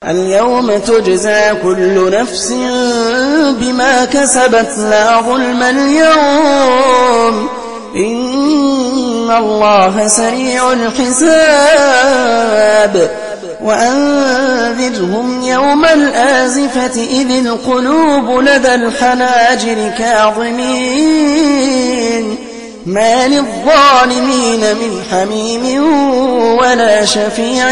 اليوم تجزى كل نفس بما كسبت لا ظلم اليوم إن الله سريع الحساب وأنذرهم يوم الآزفة إذ القلوب لدى الحناجر كاظمين ما للظالمين من حميم ولا شفيع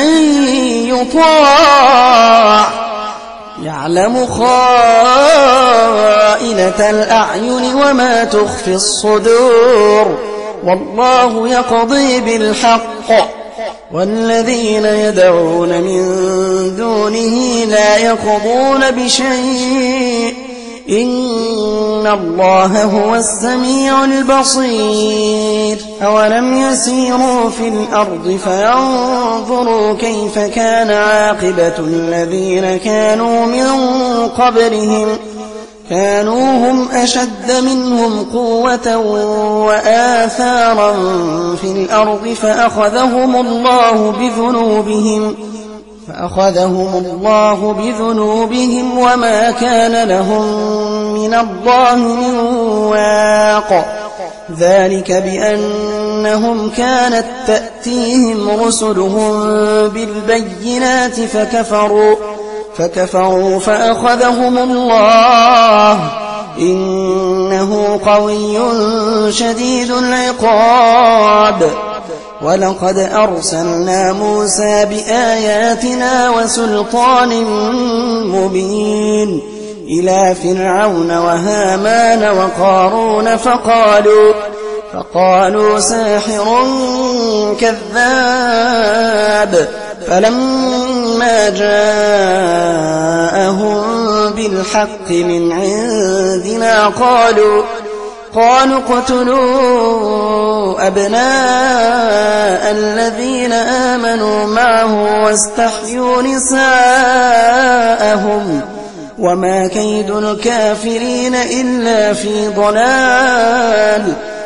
يطاع يعلم خائنة الأعين وما تخفي الصدور والله يقضي بالحق والذين يدعون من دونه لا يقضون بشيء إن الله هو السميع البصير أولم يسيروا في الأرض فينظروا كيف كان عاقبة الذين كانوا من قبلهم كانوا هم أشد منهم قوة وآثارا في الأرض فأخذهم الله بذنوبهم وما كان لهم من الله من واق ذلك بأنهم كانت تأتيهم رسلهم بالبينات فكفروا فأخذهم الله إنه قوي شديد العقاب ولقد أرسلنا موسى بآياتنا وسلطان مبين إلى فرعون وهامان وقارون فقالوا ساحر كذاب فلما جاءهم بالحق من عندنا قالوا اقتلوا أبناء الذين آمنوا معه واستحيوا نساءهم وما كيد الكافرين إلا في ضلال